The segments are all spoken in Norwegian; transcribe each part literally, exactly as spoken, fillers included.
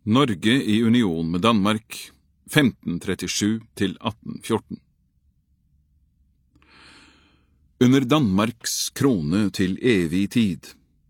Norge i union med Danmark femten trettisju til atten fjorten. Under Danmarks krone til evig tid.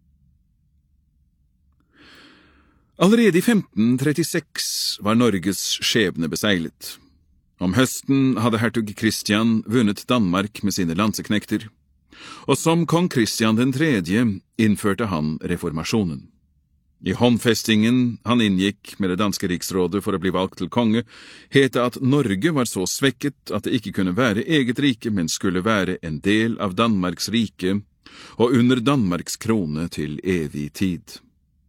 Allerede i femten trettiseks var Norges skjebne beseglet. Om høsten hadde hertug Christian vunnet Danmark med sine landseknekter, og som kong Christian den tredje innførte han reformasjonen. I håndfestingen han inngikk med det danske riksrådet for å bli valgt til konge, het det at Norge var så svekket at det ikke kunne være eget rike, men skulle være en del av Danmarks rike, og under Danmarks krone til evig tid.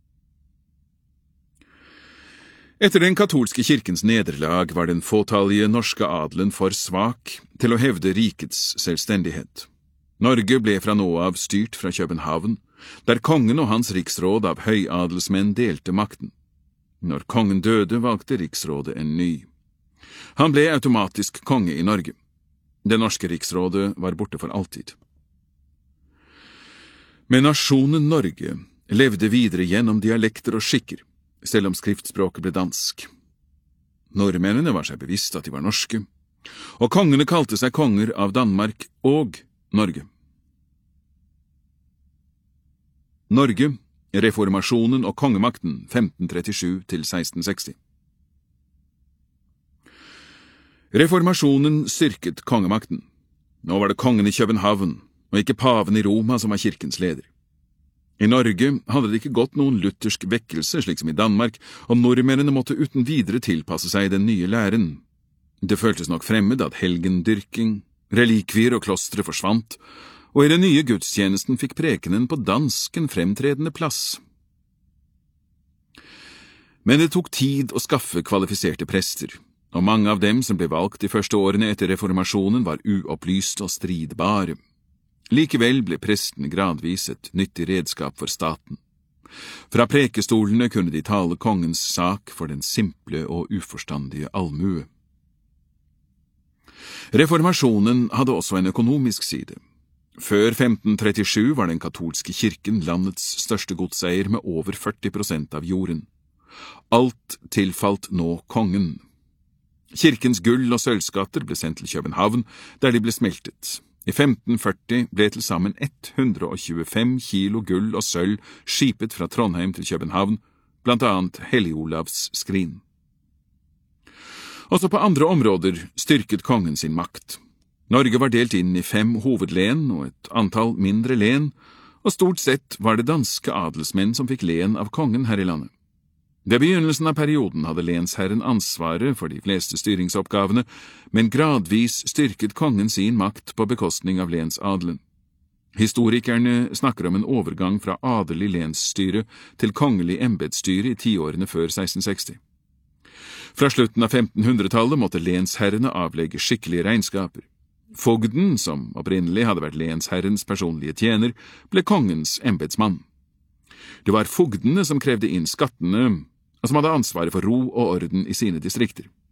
Etter den katolske kirkens nederlag var den fåtallige norske adelen for svak til å hevde rikets selvstendighet. Norge ble fra nå av styrt fra København, der kongen og hans riksråd av høyadelsmenn delte makten. Når kongen døde, valgte riksrådet en ny. Han ble automatisk konge i Norge. Det norske riksrådet var borte for alltid. Men nasjonen Norge levde videre gjennom dialekter og skikker, selv om skriftspråket ble dansk. Nordmennene var seg bevisst at de var norske, og kongene kalte seg konger av Danmark og Norge. Norge, reformasjonen og kongemakten femten trettisju til seksten seksti. Reformasjonen styrket kongemakten. Nå var det kongen i København, og ikke paven i Roma som var kirkens leder. I Norge hadde det ikke gått noen luthersk vekkelse slik som i Danmark, og nordmennene måtte uten videre tilpasse seg den nye læren. Det føltes nok fremmed at helgendyrking, relikvier og klostre forsvant, og i den nye gudstjenesten fikk prekenen på dansk en fremtredende plass. Men det tok tid å skaffe kvalifiserte prester, og mange av dem som ble valgt de første årene etter reformasjonen var uopplyste og stridbare. Likevel ble prestene gradvis et nyttig redskap for staten. Fra prekestolene kunne de tale kongens sak for den simple og uforstandige allmue. Reformasjonen hadde også en økonomisk side. Før femten trettisju var den katolske kirken landets største godseier med over førti prosent av jorden. Alt tilfalt nå kongen. Kirkens gull- og sølvskatter ble sendt til København, der de ble smeltet. I femten førti ble til sammen hundre og tjuefem kilo gull og sølv skipet fra Trondheim til København, blant annet Hellig Olavs skrin. Også på andre områder styrket kongen sin makt. Norge var delt inn i fem hovedlen og et antall mindre len, og stort sett var det danske adelsmenn som fikk len av kongen her i landet. Ved begynnelsen av perioden hadde lensherren ansvaret for de fleste styringsoppgavene, men gradvis styrket kongen sin makt på bekostning av lensadelen. Historikerne snakker om en overgang fra adelig lensstyre til kongelig embetsstyre i tiårene før seksten seksti. Fra slutten av femtenhundretallet måtte lensherrene avlegge skikkelige regnskaper. Fogden, som opprinnelig hadde vært lensherrens personlige tjener, ble kongens embetsmann. Det var fogdene som krevde inn skattene, og som hadde ansvaret for ro og orden i sine distrikter.